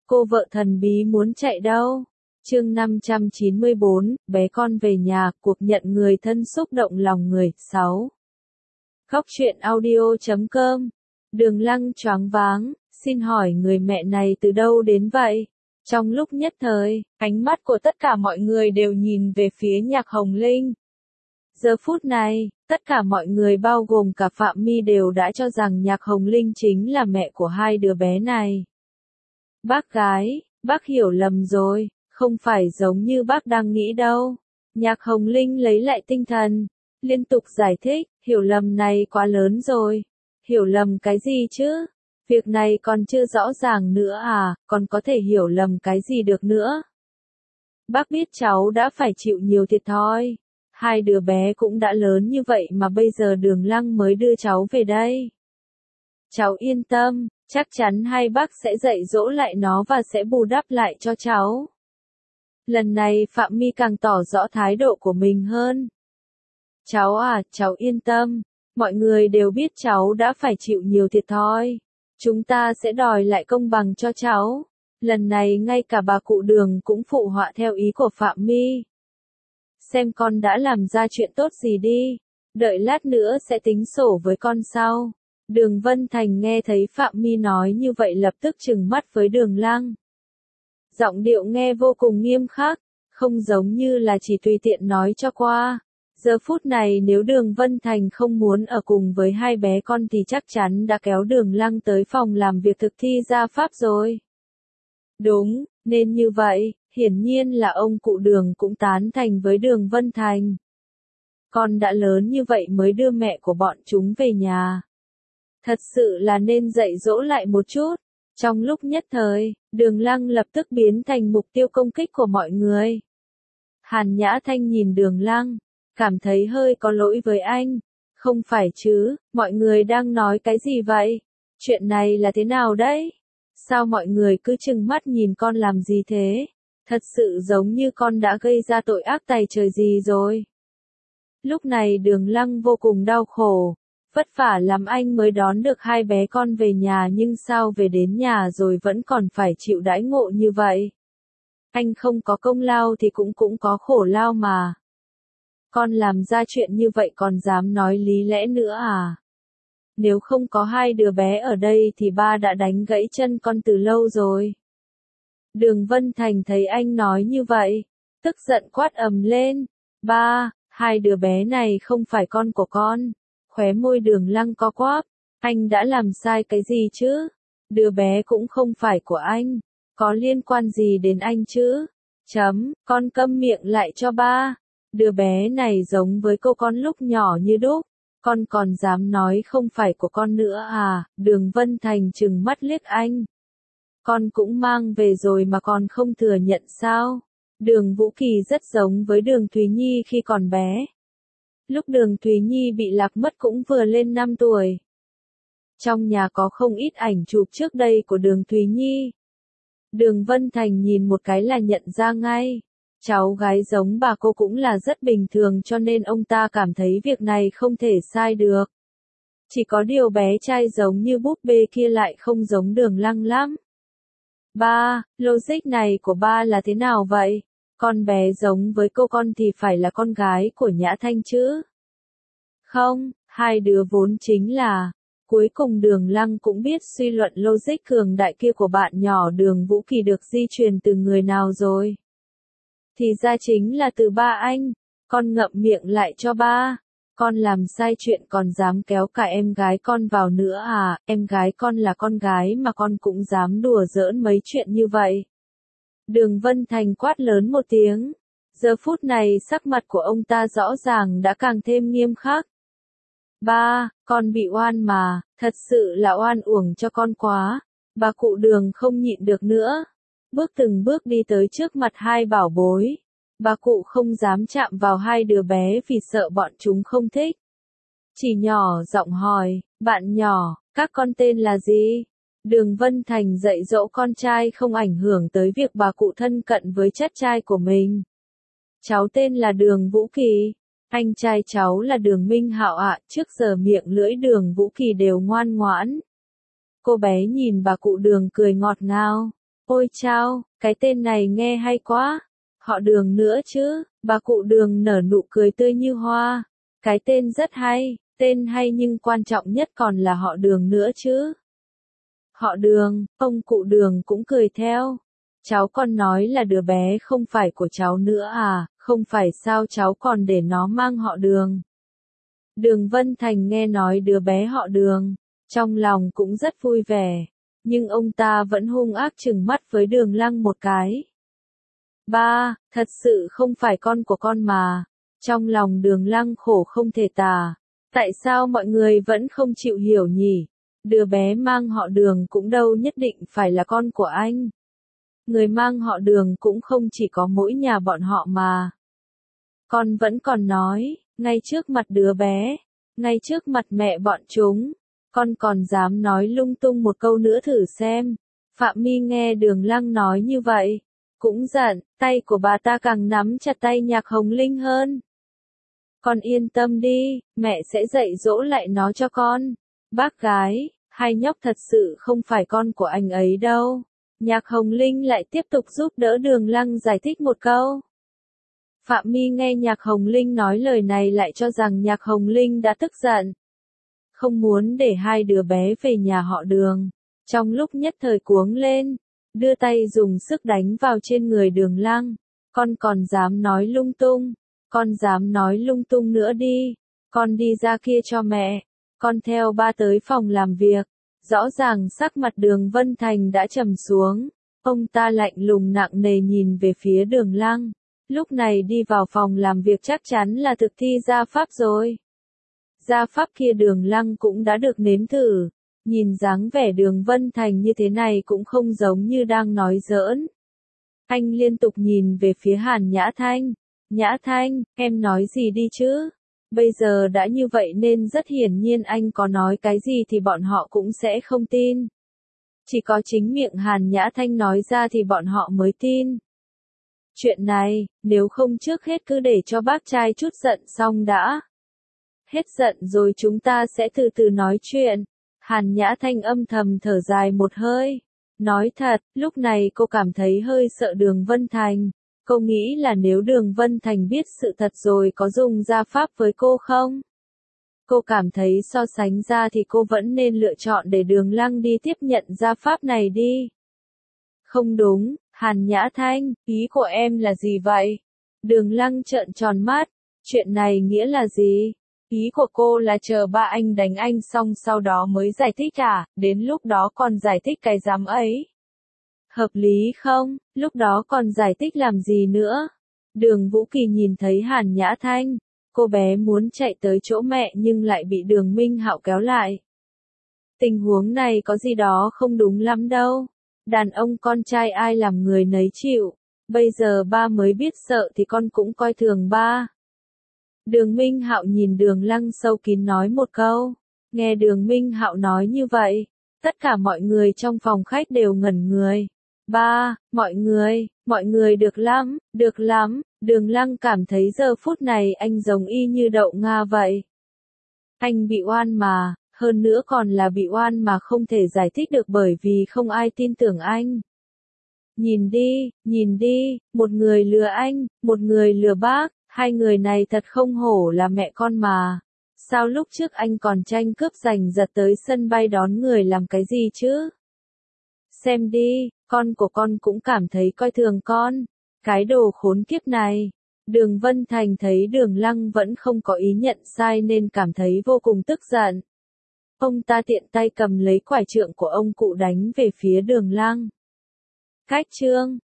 Cô vợ thần bí muốn chạy đâu? Chương 594, bé con về nhà, cuộc nhận người thân xúc động lòng người. 6. Khóc chuyện audio.com. Đường Lăng choáng váng, xin hỏi người mẹ này từ đâu đến vậy? Trong lúc nhất thời, ánh mắt của tất cả mọi người đều nhìn về phía Nhạc Hồng Linh. Giờ phút này, tất cả mọi người bao gồm cả Phạm My đều đã cho rằng Nhạc Hồng Linh chính là mẹ của hai đứa bé này. Bác gái, bác hiểu lầm rồi, không phải giống như bác đang nghĩ đâu. Nhạc Hồng Linh lấy lại tinh thần, liên tục giải thích, hiểu lầm này quá lớn rồi. Hiểu lầm cái gì chứ? Việc này còn chưa rõ ràng nữa à, còn có thể hiểu lầm cái gì được nữa? Bác biết cháu đã phải chịu nhiều thiệt thòi. Hai đứa bé cũng đã lớn như vậy mà bây giờ Đường Lăng mới đưa cháu về đây. Cháu yên tâm, chắc chắn hai bác sẽ dạy dỗ lại nó và sẽ bù đắp lại cho cháu. Lần này Phạm My càng tỏ rõ thái độ của mình hơn. Cháu à, cháu yên tâm, mọi người đều biết cháu đã phải chịu nhiều thiệt thòi. Chúng ta sẽ đòi lại công bằng cho cháu. Lần này ngay cả bà cụ Đường cũng phụ họa theo ý của Phạm My. Xem con đã làm ra chuyện tốt gì đi, đợi lát nữa sẽ tính sổ với con sau. Đường Vân Thành nghe thấy Phạm My nói như vậy lập tức trừng mắt với Đường Lăng. Giọng điệu nghe vô cùng nghiêm khắc, không giống như là chỉ tùy tiện nói cho qua. Giờ phút này nếu Đường Vân Thành không muốn ở cùng với hai bé con thì chắc chắn đã kéo Đường Lăng tới phòng làm việc thực thi gia pháp rồi. Đúng, nên như vậy, hiển nhiên là ông cụ Đường cũng tán thành với Đường Vân Thành. Con đã lớn như vậy mới đưa mẹ của bọn chúng về nhà. Thật sự là nên dạy dỗ lại một chút. Trong lúc nhất thời, Đường Lăng lập tức biến thành mục tiêu công kích của mọi người. Hàn Nhã Thanh nhìn Đường Lăng, cảm thấy hơi có lỗi với anh. Không phải chứ, mọi người đang nói cái gì vậy? Chuyện này là thế nào đấy? Sao mọi người cứ trừng mắt nhìn con làm gì thế? Thật sự giống như con đã gây ra tội ác tày trời gì rồi. Lúc này Đường Lăng vô cùng đau khổ. Vất vả lắm anh mới đón được hai bé con về nhà nhưng sao về đến nhà rồi vẫn còn phải chịu đãi ngộ như vậy. Anh không có công lao thì cũng có khổ lao mà. Con làm ra chuyện như vậy còn dám nói lý lẽ nữa à? Nếu không có hai đứa bé ở đây thì ba đã đánh gãy chân con từ lâu rồi. Đường Vân Thành thấy anh nói như vậy, tức giận quát ầm lên. Ba, hai đứa bé này không phải con của con. Khóe môi Đường Lăng co quắp. Anh đã làm sai cái gì chứ? Đứa bé cũng không phải của anh. Có liên quan gì đến anh chứ? Con câm miệng lại cho ba. Đứa bé này giống với cô con lúc nhỏ như đúc. Con còn dám nói không phải của con nữa à? Đường Vân Thành trừng mắt liếc anh. Con cũng mang về rồi mà còn không thừa nhận sao? Đường Vũ Kỳ rất giống với Đường Thúy Nhi khi còn bé. Lúc Đường Thúy Nhi bị lạc mất cũng vừa lên 5 tuổi. Trong nhà có không ít ảnh chụp trước đây của Đường Thúy Nhi. Đường Vân Thành nhìn một cái là nhận ra ngay. Cháu gái giống bà cô cũng là rất bình thường cho nên ông ta cảm thấy việc này không thể sai được. Chỉ có điều bé trai giống như búp bê kia lại không giống Đường Lăng lắm. Ba, logic này của ba là thế nào vậy? Con bé giống với cô con thì phải là con gái của Nhã Thanh chứ? Không, hai đứa vốn chính là. Cuối cùng Đường Lăng cũng biết suy luận logic cường đại kia của bạn nhỏ Đường Vũ Kỳ được di truyền từ người nào rồi. Thì ra chính là từ ba anh. Con ngậm miệng lại cho ba. Con làm sai chuyện còn dám kéo cả em gái con vào nữa à? Em gái con là con gái mà con cũng dám đùa giỡn mấy chuyện như vậy. Đường Vân Thành quát lớn một tiếng. Giờ phút này sắc mặt của ông ta rõ ràng đã càng thêm nghiêm khắc. Ba, con bị oan mà, thật sự là oan uổng cho con quá. Bà cụ Đường không nhịn được nữa. Bước từng bước đi tới trước mặt hai bảo bối. Bà cụ không dám chạm vào hai đứa bé vì sợ bọn chúng không thích. Chỉ nhỏ giọng hỏi, bạn nhỏ, các con tên là gì? Đường Vân Thành dạy dỗ con trai không ảnh hưởng tới việc bà cụ thân cận với chất trai của mình. Cháu tên là Đường Vũ Kỳ. Anh trai cháu là Đường Minh Hạo ạ. Trước giờ miệng lưỡi Đường Vũ Kỳ đều ngoan ngoãn. Cô bé nhìn bà cụ Đường cười ngọt ngào. Ôi chao, cái tên này nghe hay quá. Họ Đường nữa chứ, bà cụ Đường nở nụ cười tươi như hoa. Cái tên rất hay, tên hay nhưng quan trọng nhất còn là họ Đường nữa chứ. Họ Đường, ông cụ Đường cũng cười theo. Cháu còn nói là đứa bé không phải của cháu nữa à, không phải sao cháu còn để nó mang họ Đường. Đường Vân Thành nghe nói đứa bé họ Đường, trong lòng cũng rất vui vẻ, nhưng ông ta vẫn hung ác trừng mắt với Đường Lăng một cái. Ba, thật sự không phải con của con mà. Trong lòng Đường Lăng khổ không thể tả. Tại sao mọi người vẫn không chịu hiểu nhỉ? Đứa bé mang họ Đường cũng đâu nhất định phải là con của anh. Người mang họ Đường cũng không chỉ có mỗi nhà bọn họ mà. Con vẫn còn nói, ngay trước mặt đứa bé, ngay trước mặt mẹ bọn chúng, con còn dám nói lung tung một câu nữa thử xem. Phạm My nghe Đường Lăng nói như vậy, cũng giận, tay của bà ta càng nắm chặt tay Nhạc Hồng Linh hơn. Con yên tâm đi, mẹ sẽ dạy dỗ lại nó cho con. Bác gái, hai nhóc thật sự không phải con của anh ấy đâu. Nhạc Hồng Linh lại tiếp tục giúp đỡ Đường Lăng giải thích một câu. Phạm My nghe Nhạc Hồng Linh nói lời này lại cho rằng Nhạc Hồng Linh đã tức giận. Không muốn để hai đứa bé về nhà họ Đường. Trong lúc nhất thời cuống lên, đưa tay dùng sức đánh vào trên người Đường Lăng. Con còn dám nói lung tung. Con dám nói lung tung nữa đi. Con đi ra kia cho mẹ. Con theo ba tới phòng làm việc. Rõ ràng sắc mặt Đường Vân Thành đã trầm xuống. Ông ta lạnh lùng nặng nề nhìn về phía Đường Lăng. Lúc này đi vào phòng làm việc chắc chắn là thực thi gia pháp rồi. Gia pháp kia Đường Lăng cũng đã được nếm thử. Nhìn dáng vẻ Đường Vân Thành như thế này cũng không giống như đang nói giỡn. Anh liên tục nhìn về phía Hàn Nhã Thanh. Nhã Thanh, em nói gì đi chứ? Bây giờ đã như vậy nên rất hiển nhiên anh có nói cái gì thì bọn họ cũng sẽ không tin. Chỉ có chính miệng Hàn Nhã Thanh nói ra thì bọn họ mới tin. Chuyện này, nếu không trước hết cứ để cho bác trai chút giận xong đã. Hết giận rồi chúng ta sẽ từ từ nói chuyện. Hàn Nhã Thanh âm thầm thở dài một hơi. Nói thật, lúc này cô cảm thấy hơi sợ Đường Vân Thành. Cô nghĩ là nếu Đường Vân Thành biết sự thật rồi có dùng gia pháp với cô không? Cô cảm thấy so sánh ra thì cô vẫn nên lựa chọn để Đường Lăng đi tiếp nhận gia pháp này đi. Không đúng, Hàn Nhã Thanh, ý của em là gì vậy? Đường Lăng trợn tròn mắt, chuyện này nghĩa là gì? Ý của cô là chờ ba anh đánh anh xong sau đó mới giải thích à, đến lúc đó còn giải thích cái dám ấy. Hợp lý không, lúc đó còn giải thích làm gì nữa? Đường Vũ Kỳ nhìn thấy Hàn Nhã Thanh, cô bé muốn chạy tới chỗ mẹ nhưng lại bị Đường Minh Hạo kéo lại. Tình huống này có gì đó không đúng lắm đâu. Đàn ông con trai ai làm người nấy chịu. Bây giờ ba mới biết sợ thì con cũng coi thường ba. Đường Minh Hạo nhìn Đường Lăng sâu kín nói một câu. Nghe Đường Minh Hạo nói như vậy, tất cả mọi người trong phòng khách đều ngẩn người. Ba, mọi người được lắm. Đường Lăng cảm thấy giờ phút này anh giống y như đậu Nga vậy. Anh bị oan mà, hơn nữa còn là bị oan mà không thể giải thích được bởi vì không ai tin tưởng anh. Nhìn đi, một người lừa anh, một người lừa bác, hai người này thật không hổ là mẹ con mà. Sao lúc trước anh còn tranh cướp giành giật tới sân bay đón người làm cái gì chứ? Xem đi, con của con cũng cảm thấy coi thường con. Cái đồ khốn kiếp này. Đường Vân Thành thấy Đường Lăng vẫn không có ý nhận sai nên cảm thấy vô cùng tức giận. Ông ta tiện tay cầm lấy quải trượng của ông cụ đánh về phía Đường Lăng. Cách chương